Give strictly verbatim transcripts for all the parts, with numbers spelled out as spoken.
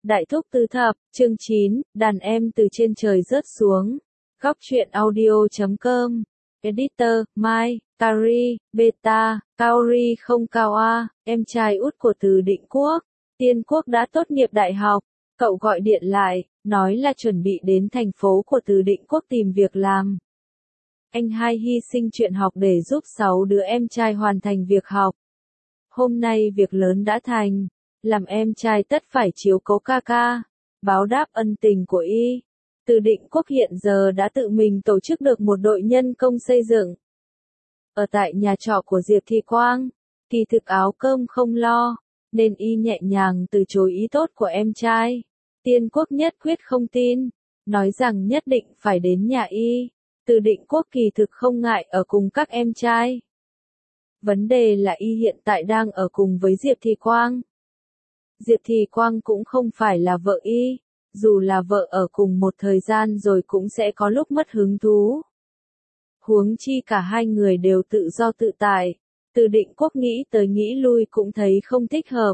Đại thúc tứ thập, chương chín, đàn em từ trên trời rớt xuống. Góc truyện audio chấm com. Editor, Mai, Kari, Beta, Kaori không cao a, em trai út của Từ Định Quốc. Tiên Quốc đã tốt nghiệp đại học. Cậu gọi điện lại, nói là chuẩn bị đến thành phố của Từ Định Quốc tìm việc làm. Anh hai hy sinh chuyện học để giúp sáu đứa em trai hoàn thành việc học. Hôm nay việc lớn đã thành. Làm em trai tất phải chiếu cố ca ca, báo đáp ân tình của y. Từ Định Quốc hiện giờ đã tự mình tổ chức được một đội nhân công xây dựng. Ở tại nhà trọ của Diệp Thị Quang, kỳ thực áo cơm không lo, nên y nhẹ nhàng từ chối ý tốt của em trai. Tiên Quốc nhất quyết không tin, nói rằng nhất định phải đến nhà y. Từ Định Quốc kỳ thực không ngại ở cùng các em trai. Vấn đề là y hiện tại đang ở cùng với Diệp Thị Quang. Diệp Thị Quang cũng không phải là vợ y, dù là vợ ở cùng một thời gian rồi cũng sẽ có lúc mất hứng thú. Huống chi cả hai người đều tự do tự tại, Từ Định Quốc nghĩ tới nghĩ lui cũng thấy không thích hợp.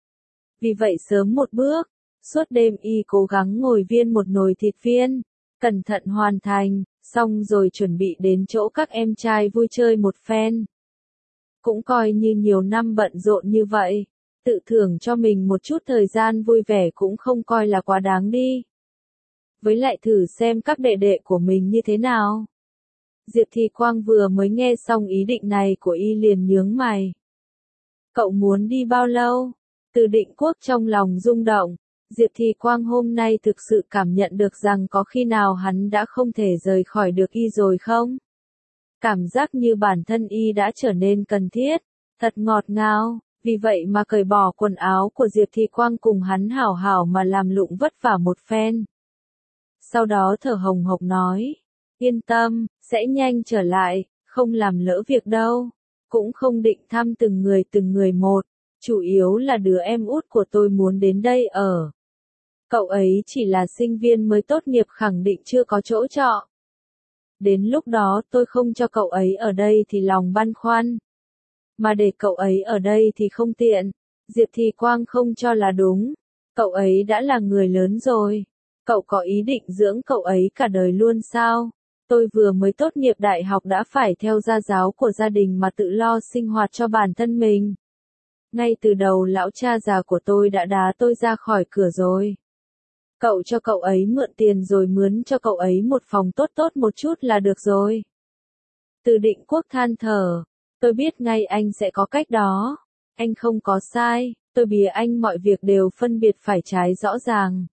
Vì vậy sớm một bước, suốt đêm y cố gắng ngồi viên một nồi thịt viên, cẩn thận hoàn thành, xong rồi chuẩn bị đến chỗ các em trai vui chơi một phen. Cũng coi như nhiều năm bận rộn như vậy. Tự thưởng cho mình một chút thời gian vui vẻ cũng không coi là quá đáng đi. Với lại thử xem các đệ đệ của mình như thế nào. Diệp Thị Quang vừa mới nghe xong ý định này của y liền nhướng mày. Cậu muốn đi bao lâu? Từ Định Quốc trong lòng rung động. Diệp Thị Quang hôm nay thực sự cảm nhận được rằng có khi nào hắn đã không thể rời khỏi được y rồi không? Cảm giác như bản thân y đã trở nên cần thiết, thật ngọt ngào. Vì vậy mà cởi bỏ quần áo của Diệp Thị Quang cùng hắn hảo hảo mà làm lụng vất vả một phen. Sau đó thở hồng hộc nói, yên tâm, sẽ nhanh trở lại, không làm lỡ việc đâu, cũng không định thăm từng người từng người một, chủ yếu là đứa em út của tôi muốn đến đây ở. Cậu ấy chỉ là sinh viên mới tốt nghiệp khẳng định chưa có chỗ trọ. Đến lúc đó tôi không cho cậu ấy ở đây thì lòng băn khoăn. Mà để cậu ấy ở đây thì không tiện. Diệp Thị Quang không cho là đúng. Cậu ấy đã là người lớn rồi. Cậu có ý định dưỡng cậu ấy cả đời luôn sao? Tôi vừa mới tốt nghiệp đại học đã phải theo gia giáo của gia đình mà tự lo sinh hoạt cho bản thân mình. Ngay từ đầu lão cha già của tôi đã đá tôi ra khỏi cửa rồi. Cậu cho cậu ấy mượn tiền rồi mướn cho cậu ấy một phòng tốt tốt một chút là được rồi. Từ Định Quốc than thở. Tôi biết ngay anh sẽ có cách đó. Anh không có sai, tôi bìa anh mọi việc đều phân biệt phải trái rõ ràng.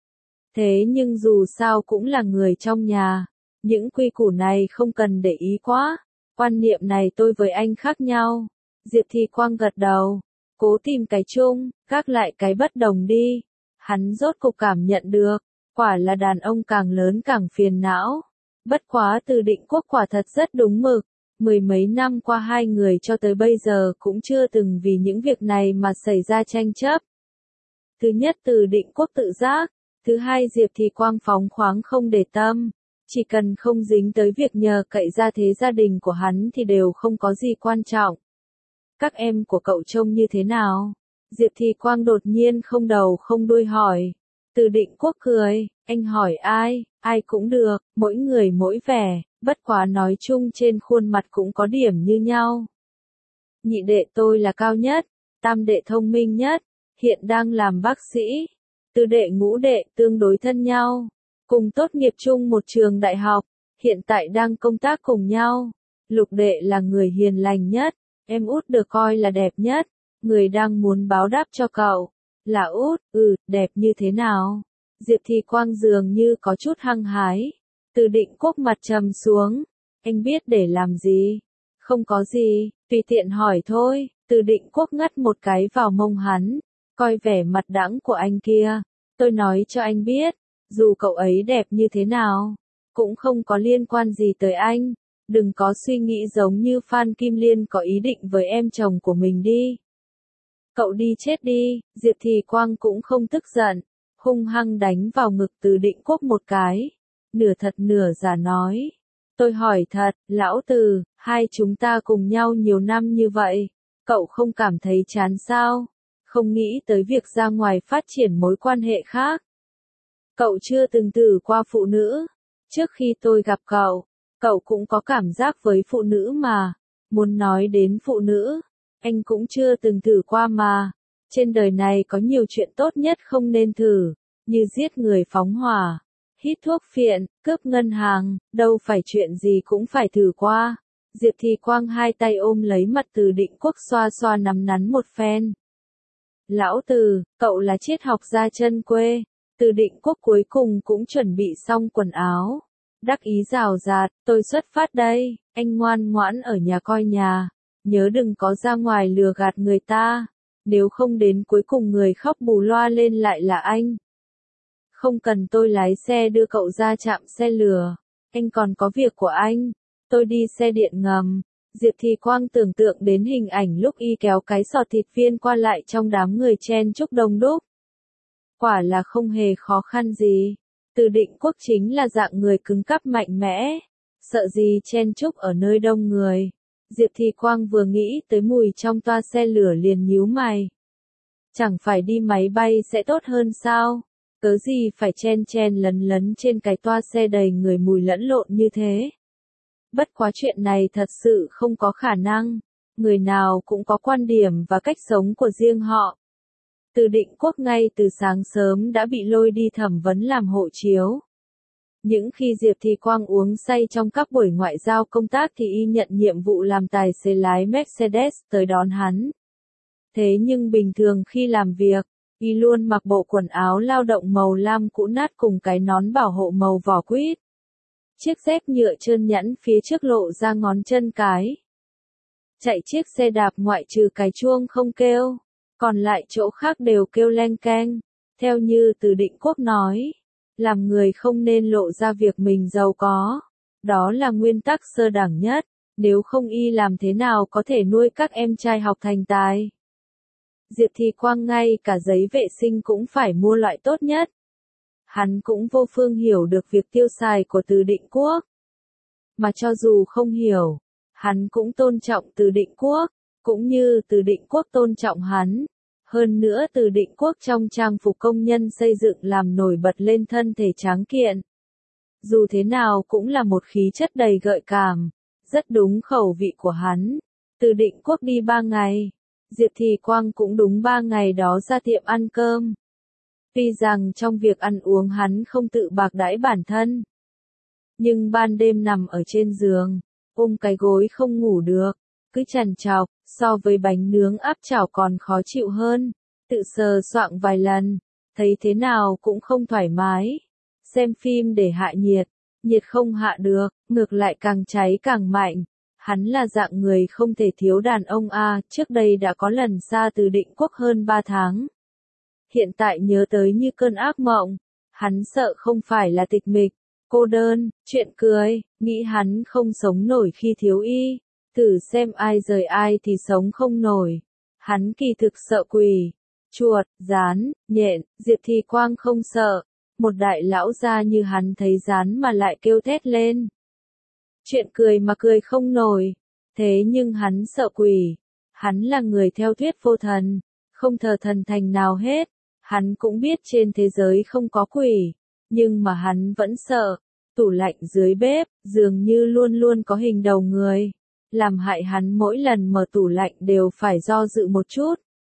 Thế nhưng dù sao cũng là người trong nhà. Những quy củ này không cần để ý quá. Quan niệm này tôi với anh khác nhau. Diệp Thị Quang gật đầu. Cố tìm cái chung, gác lại cái bất đồng đi. Hắn rốt cục cảm nhận được. Quả là đàn ông càng lớn càng phiền não. Bất quá Từ Định Quốc quả thật rất đúng mực. Mười mấy năm qua hai người cho tới bây giờ cũng chưa từng vì những việc này mà xảy ra tranh chấp. Thứ nhất Từ Định Quốc tự giác, thứ hai Diệp Thị Quang phóng khoáng không để tâm. Chỉ cần không dính tới việc nhờ cậy ra thế gia đình của hắn thì đều không có gì quan trọng. Các em của cậu trông như thế nào? Diệp Thị Quang đột nhiên không đầu không đuôi hỏi. Từ Định Quốc cười, anh hỏi ai, ai cũng được, mỗi người mỗi vẻ. Bất quá nói chung trên khuôn mặt cũng có điểm như nhau. Nhị đệ tôi là cao nhất, tam đệ thông minh nhất, hiện đang làm bác sĩ. Tứ đệ ngũ đệ tương đối thân nhau, cùng tốt nghiệp chung một trường đại học, hiện tại đang công tác cùng nhau. Lục đệ là người hiền lành nhất, em út được coi là đẹp nhất, người đang muốn báo đáp cho cậu. Là út, ừ, đẹp như thế nào? Diệp Thị Quang dường như có chút hăng hái. Từ Định Quốc mặt trầm xuống. Anh biết để làm gì? Không có gì, tùy tiện hỏi thôi. Từ Định Quốc ngắt một cái vào mông hắn. Coi vẻ mặt đãng của anh kia. Tôi nói cho anh biết. Dù cậu ấy đẹp như thế nào. Cũng không có liên quan gì tới anh. Đừng có suy nghĩ giống như Phan Kim Liên có ý định với em chồng của mình đi. Cậu đi chết đi. Diệp Thị Quang cũng không tức giận. Hung hăng đánh vào ngực Từ Định Quốc một cái. Nửa thật nửa giả nói. Tôi hỏi thật, lão Từ, hai chúng ta cùng nhau nhiều năm như vậy, cậu không cảm thấy chán sao? không nghĩ tới việc ra ngoài phát triển mối quan hệ khác. Cậu chưa từng thử qua phụ nữ. Trước khi tôi gặp cậu, cậu cũng có cảm giác với phụ nữ mà. Muốn nói đến phụ nữ, anh cũng chưa từng thử qua mà. Trên đời này có nhiều chuyện tốt nhất không nên thử, như giết người phóng hỏa, hít thuốc phiện, cướp ngân hàng, đâu phải chuyện gì cũng phải thử qua. Diệp Thì Quang hai tay ôm lấy mặt Từ Định Quốc xoa xoa nắm nắn một phen. Lão Từ, cậu là triết học gia chân quê. Từ Định Quốc cuối cùng cũng chuẩn bị xong quần áo. Đắc ý rào rạt, tôi xuất phát đây, anh ngoan ngoãn ở nhà coi nhà. Nhớ đừng có ra ngoài lừa gạt người ta. Nếu không đến cuối cùng người khóc bù loa lên lại là anh. Không cần tôi lái xe đưa cậu ra trạm xe lửa. Anh còn có việc của anh. Tôi đi xe điện ngầm. Diệp Thì Quang tưởng tượng đến hình ảnh lúc y kéo cái sọt thịt viên qua lại trong đám người chen chúc đông đúc. Quả là không hề khó khăn gì. Từ Định Quốc chính là dạng người cứng cáp mạnh mẽ. Sợ gì chen chúc ở nơi đông người. Diệp Thì Quang vừa nghĩ tới mùi trong toa xe lửa liền nhíu mày. Chẳng phải đi máy bay sẽ tốt hơn sao? Cớ gì phải chen chen lấn lấn trên cái toa xe đầy người mùi lẫn lộn như thế? Bất quá chuyện này thật sự không có khả năng. Người nào cũng có quan điểm và cách sống của riêng họ. Từ Định Quốc ngay từ sáng sớm đã bị lôi đi thẩm vấn làm hộ chiếu. Những khi Diệp Thì Quang uống say trong các buổi ngoại giao công tác thì y nhận nhiệm vụ làm tài xế lái Mercedes tới đón hắn. Thế nhưng bình thường khi làm việc, y luôn mặc bộ quần áo lao động màu lam cũ nát cùng cái nón bảo hộ màu vỏ quýt. Chiếc dép nhựa trơn nhẵn phía trước lộ ra ngón chân cái. Chạy chiếc xe đạp ngoại trừ cái chuông không kêu, còn lại chỗ khác đều kêu leng keng. Theo như Từ Định Quốc nói, làm người không nên lộ ra việc mình giàu có. Đó là nguyên tắc sơ đẳng nhất, nếu không y làm thế nào có thể nuôi các em trai học thành tài. Diệp Thì Quang ngay cả giấy vệ sinh cũng phải mua loại tốt nhất. Hắn cũng vô phương hiểu được việc tiêu xài của Từ Định Quốc. Mà cho dù không hiểu, hắn cũng tôn trọng Từ Định Quốc, cũng như Từ Định Quốc tôn trọng hắn. Hơn nữa Từ Định Quốc trong trang phục công nhân xây dựng làm nổi bật lên thân thể tráng kiện. Dù thế nào cũng là một khí chất đầy gợi cảm, rất đúng khẩu vị của hắn. Từ Định Quốc đi ba ngày, Diệp Thì Quang cũng đúng ba ngày đó ra tiệm ăn cơm. Tuy rằng trong việc ăn uống hắn không tự bạc đãi bản thân, nhưng ban đêm nằm ở trên giường, ôm cái gối không ngủ được, cứ trằn trọc, so với bánh nướng áp chảo còn khó chịu hơn. Tự sờ soạng vài lần, thấy thế nào cũng không thoải mái. Xem phim để hạ nhiệt, nhiệt không hạ được, ngược lại càng cháy càng mạnh. Hắn là dạng người không thể thiếu đàn ông a, trước đây đã có lần xa Từ Định Quốc hơn ba tháng. Hiện tại nhớ tới như cơn ác mộng, hắn sợ không phải là tịch mịch, cô đơn, chuyện cười, nghĩ hắn không sống nổi khi thiếu y. Thử xem ai rời ai thì sống không nổi. Hắn kỳ thực sợ quỷ, chuột, gián, nhện. Diệp Thì Quang không sợ. Một đại lão gia như hắn thấy gián mà lại kêu thét lên. Chuyện cười mà cười không nổi. Thế nhưng hắn sợ quỷ. Hắn là người theo thuyết vô thần, không thờ thần thành nào hết. Hắn cũng biết trên thế giới không có quỷ, nhưng mà hắn vẫn sợ. Tủ lạnh dưới bếp, dường như luôn luôn có hình đầu người. Làm hại hắn mỗi lần mở tủ lạnh đều phải do dự một chút.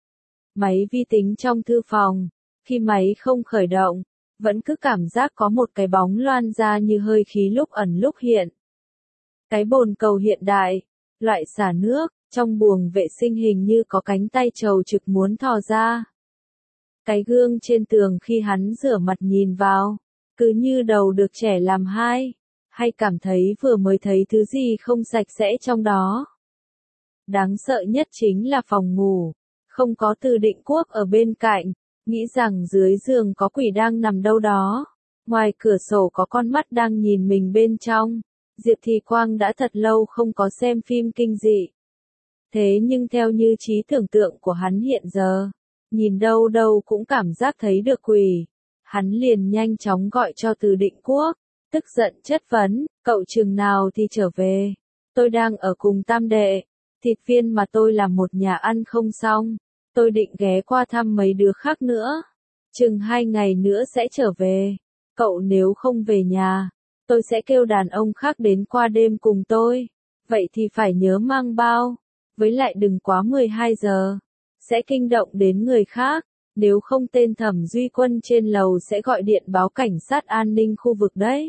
Máy vi tính trong thư phòng, khi máy không khởi động, vẫn cứ cảm giác có một cái bóng loan ra như hơi khí lúc ẩn lúc hiện. Cái bồn cầu hiện đại, loại xả nước, trong buồng vệ sinh hình như có cánh tay trầu trực muốn thò ra. Cái gương trên tường khi hắn rửa mặt nhìn vào, cứ như đầu được trẻ làm hai. Hay cảm thấy vừa mới thấy thứ gì không sạch sẽ trong đó. Đáng sợ nhất chính là phòng ngủ, không có Từ Định Quốc ở bên cạnh, nghĩ rằng dưới giường có quỷ đang nằm đâu đó. Ngoài cửa sổ có con mắt đang nhìn mình bên trong. Diệp Thì Quang đã thật lâu không có xem phim kinh dị. Thế nhưng theo như trí tưởng tượng của hắn hiện giờ, nhìn đâu đâu cũng cảm giác thấy được quỷ. Hắn liền nhanh chóng gọi cho Từ Định Quốc. Tức giận chất vấn, cậu chừng nào thì trở về. Tôi đang ở cùng tam đệ. Thịt viên mà tôi làm một nhà ăn không xong. Tôi định ghé qua thăm mấy đứa khác nữa. Chừng hai ngày nữa sẽ trở về. Cậu nếu không về nhà, tôi sẽ kêu đàn ông khác đến qua đêm cùng tôi. Vậy thì phải nhớ mang bao. Với lại đừng quá mười hai giờ. Sẽ kinh động đến người khác. Nếu không tên Thẩm Duy Quân trên lầu sẽ gọi điện báo cảnh sát an ninh khu vực đấy.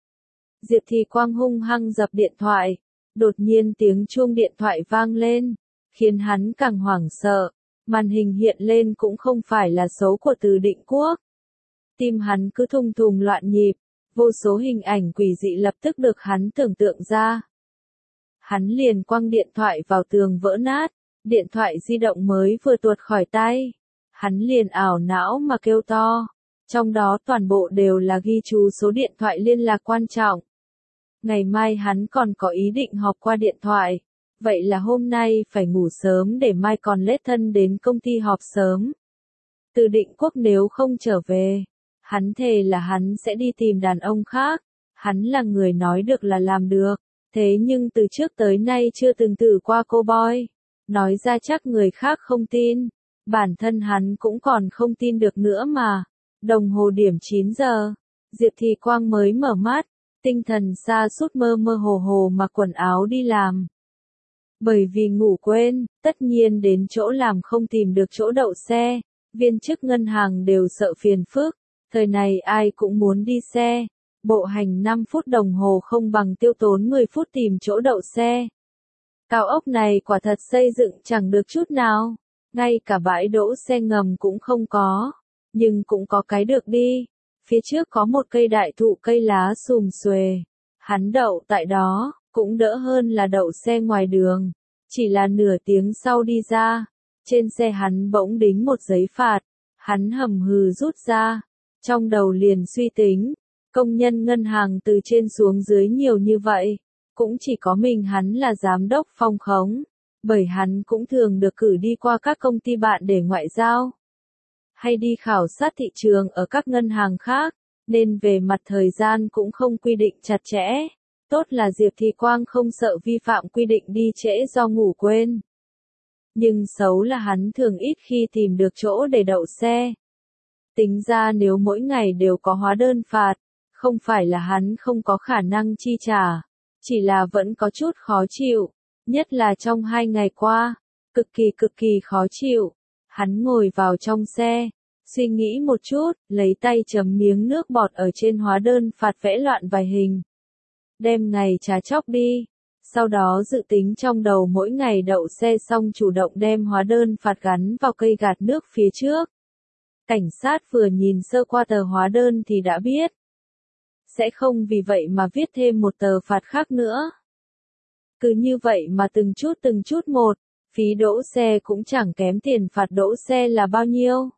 Diệp Thì Quang hung hăng dập điện thoại. Đột nhiên tiếng chuông điện thoại vang lên, khiến hắn càng hoảng sợ. Màn hình hiện lên cũng không phải là số của Từ Định Quốc. Tim hắn cứ thùng thùng loạn nhịp, vô số hình ảnh quỷ dị lập tức được hắn tưởng tượng ra. Hắn liền quăng điện thoại vào tường vỡ nát, điện thoại di động mới vừa tuột khỏi tay. Hắn liền ảo não mà kêu to, trong đó toàn bộ đều là ghi chú số điện thoại liên lạc quan trọng. Ngày mai hắn còn có ý định họp qua điện thoại, vậy là hôm nay phải ngủ sớm để mai còn lết thân đến công ty họp sớm. Từ Định Quốc nếu không trở về, hắn thề là hắn sẽ đi tìm đàn ông khác. Hắn là người nói được là làm được, thế nhưng từ trước tới nay chưa từng thử qua cô boy. Nói ra chắc người khác không tin, bản thân hắn cũng còn không tin được nữa mà. Đồng hồ điểm chín giờ, Diệp Thì Quang mới mở mắt, tinh thần sa sút mơ mơ hồ hồ mặc quần áo đi làm. Bởi vì ngủ quên, tất nhiên đến chỗ làm không tìm được chỗ đậu xe, viên chức ngân hàng đều sợ phiền phức, thời này ai cũng muốn đi xe, bộ hành năm phút đồng hồ không bằng tiêu tốn mười phút tìm chỗ đậu xe. Cao ốc này quả thật xây dựng chẳng được chút nào, ngay cả bãi đỗ xe ngầm cũng không có, nhưng cũng có cái được đi. Phía trước có một cây đại thụ cây lá xùm xuề, hắn đậu tại đó, cũng đỡ hơn là đậu xe ngoài đường. Chỉ là nửa tiếng sau đi ra, trên xe hắn bỗng đính một giấy phạt, hắn hầm hừ rút ra, trong đầu liền suy tính, công nhân ngân hàng từ trên xuống dưới nhiều như vậy, cũng chỉ có mình hắn là giám đốc phong khống, bởi hắn cũng thường được cử đi qua các công ty bạn để ngoại giao, hay đi khảo sát thị trường ở các ngân hàng khác, nên về mặt thời gian cũng không quy định chặt chẽ. Tốt là Diệp Thì Quang không sợ vi phạm quy định đi trễ do ngủ quên. Nhưng xấu là hắn thường ít khi tìm được chỗ để đậu xe. Tính ra nếu mỗi ngày đều có hóa đơn phạt, không phải là hắn không có khả năng chi trả, chỉ là vẫn có chút khó chịu, nhất là trong hai ngày qua, cực kỳ cực kỳ khó chịu. Hắn ngồi vào trong xe, suy nghĩ một chút, lấy tay chấm miếng nước bọt ở trên hóa đơn phạt vẽ loạn vài hình. Đem ngày trả chóc đi, sau đó dự tính trong đầu mỗi ngày đậu xe xong chủ động đem hóa đơn phạt gắn vào cây gạt nước phía trước. Cảnh sát vừa nhìn sơ qua tờ hóa đơn thì đã biết. Sẽ không vì vậy mà viết thêm một tờ phạt khác nữa. Cứ như vậy mà từng chút từng chút một, phí đỗ xe cũng chẳng kém tiền phạt đỗ xe là bao nhiêu.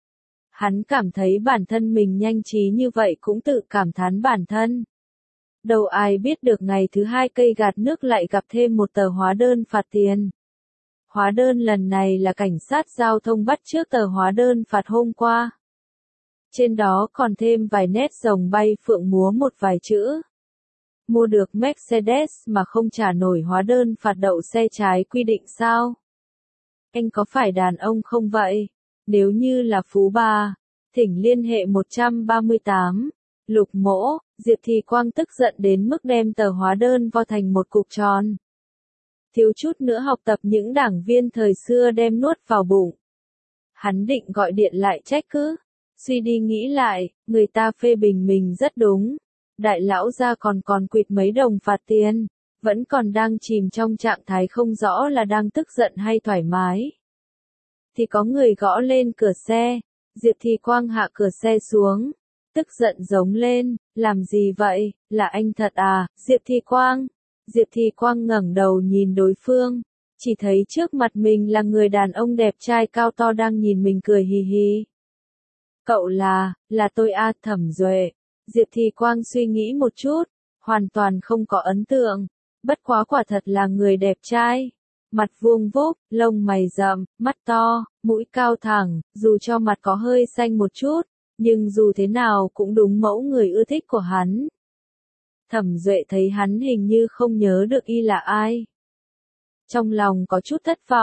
Hắn cảm thấy bản thân mình nhanh trí như vậy cũng tự cảm thán bản thân. Đâu ai biết được ngày thứ hai cây gạt nước lại gặp thêm một tờ hóa đơn phạt tiền. Hóa đơn lần này là cảnh sát giao thông bắt trước tờ hóa đơn phạt hôm qua. Trên đó còn thêm vài nét rồng bay phượng múa một vài chữ. Mua được Mercedes mà không trả nổi hóa đơn phạt đậu xe trái quy định sao? Anh có phải đàn ông không vậy? Nếu như là phú bà, thỉnh liên hệ một ba tám. Lục Mỗ, Diệp Thì Quang tức giận đến mức đem tờ hóa đơn vo thành một cục tròn. Thiếu chút nữa học tập những đảng viên thời xưa đem nuốt vào bụng. Hắn định gọi điện lại trách cứ. Suy đi nghĩ lại, người ta phê bình mình rất đúng. Đại lão gia còn còn quỵt mấy đồng phạt tiền, vẫn còn đang chìm trong trạng thái không rõ là đang tức giận hay thoải mái. Thì có người gõ lên cửa xe, Diệp Thì Quang hạ cửa xe xuống. Tức giận giống lên, làm gì vậy, là anh thật à, Diệp Thì Quang. Diệp Thì Quang ngẩng đầu nhìn đối phương, chỉ thấy trước mặt mình là người đàn ông đẹp trai cao to đang nhìn mình cười hì hì. Cậu là, là tôi a Thẩm Duệ. Diệp Thì Quang suy nghĩ một chút, hoàn toàn không có ấn tượng, bất quá quả thật là người đẹp trai. Mặt vuông vúp, lông mày rậm, mắt to, mũi cao thẳng, dù cho mặt có hơi xanh một chút. Nhưng dù thế nào cũng đúng mẫu người ưa thích của hắn. Thẩm Duệ thấy hắn hình như không nhớ được y là ai. Trong lòng có chút thất vọng,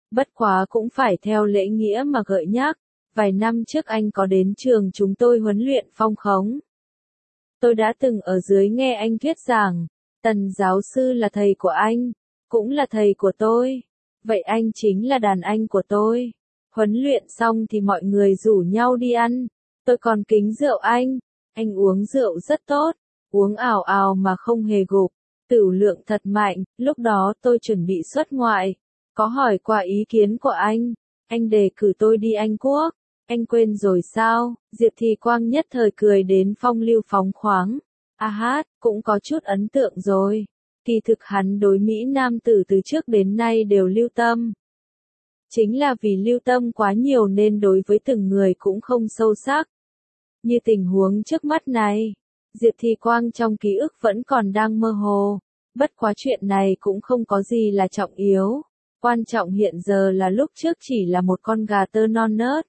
Bất quá cũng phải theo lễ nghĩa mà gợi nhắc, vài năm trước anh có đến trường chúng tôi huấn luyện phong khống. Tôi đã từng ở dưới nghe anh thuyết giảng, Tần giáo sư là thầy của anh, cũng là thầy của tôi. Vậy anh chính là đàn anh của tôi. Huấn luyện xong thì mọi người rủ nhau đi ăn, tôi còn kính rượu anh. Anh uống rượu rất tốt, uống ào ào mà không hề gục, tửu lượng thật mạnh. Lúc đó tôi chuẩn bị xuất ngoại, có hỏi qua ý kiến của anh, anh đề cử tôi đi Anh Quốc. Anh quên rồi sao? Diệp Thì Quang nhất thời cười đến phong lưu phóng khoáng. A hát, cũng có chút ấn tượng rồi. Kỳ thực hắn đối Mỹ nam tử từ trước đến nay đều lưu tâm. Chính là vì lưu tâm quá nhiều nên đối với từng người cũng không sâu sắc. Như tình huống trước mắt này, Diệp Thì Quang trong ký ức vẫn còn đang mơ hồ. Bất quá chuyện này cũng không có gì là trọng yếu. Quan trọng hiện giờ là lúc trước chỉ là một con gà tơ non nớt.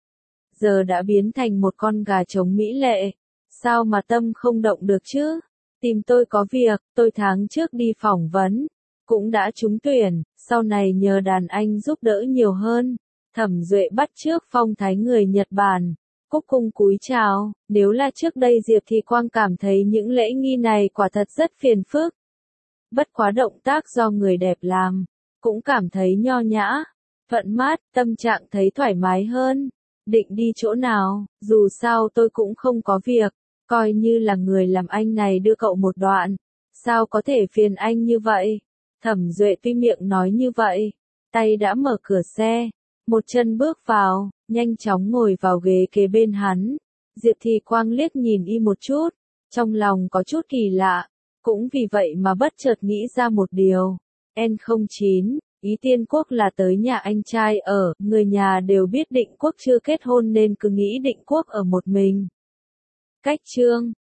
Giờ đã biến thành một con gà trống mỹ lệ. Sao mà tâm không động được chứ? Tìm tôi có việc, tôi tháng trước đi phỏng vấn. Cũng đã trúng tuyển, sau này nhờ đàn anh giúp đỡ nhiều hơn. Thẩm Duệ bắt chước phong thái người Nhật Bản. Cúc cung cúi chào, nếu là trước đây Diệp Thì Quang cảm thấy những lễ nghi này quả thật rất phiền phức. Bất quá động tác do người đẹp làm, cũng cảm thấy nho nhã, thuận mát, tâm trạng thấy thoải mái hơn. Định đi chỗ nào, dù sao tôi cũng không có việc, coi như là người làm anh này đưa cậu một đoạn. Sao có thể phiền anh như vậy? Thẩm Duệ tuy miệng nói như vậy, tay đã mở cửa xe, một chân bước vào, nhanh chóng ngồi vào ghế kế bên hắn. Diệp Thì Quang liếc nhìn y một chút, trong lòng có chút kỳ lạ, cũng vì vậy mà bất chợt nghĩ ra một điều. N không chín, ý Tiên Quốc là tới nhà anh trai ở, người nhà đều biết Định Quốc chưa kết hôn nên cứ nghĩ Định Quốc ở một mình. Cách chương